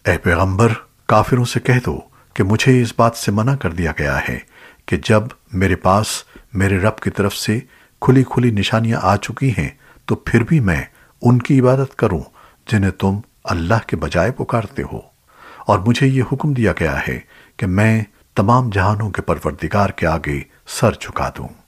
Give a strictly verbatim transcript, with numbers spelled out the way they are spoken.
ए पैगंबर, काफिरों से कह दो कि मुझे इस बात से मना कर दिया गया है कि जब मेरे पास मेरे रब की तरफ से खुली खुली निशानियां आ चुकी हैं तो फिर भी मैं उनकी इबादत करूं जिन्हें तुम अल्लाह के बजाय पुकारते हो। और मुझे ये हुक्म दिया गया है कि मैं तमाम जहानों के परवरदिगार के आगे सर झुका दूं।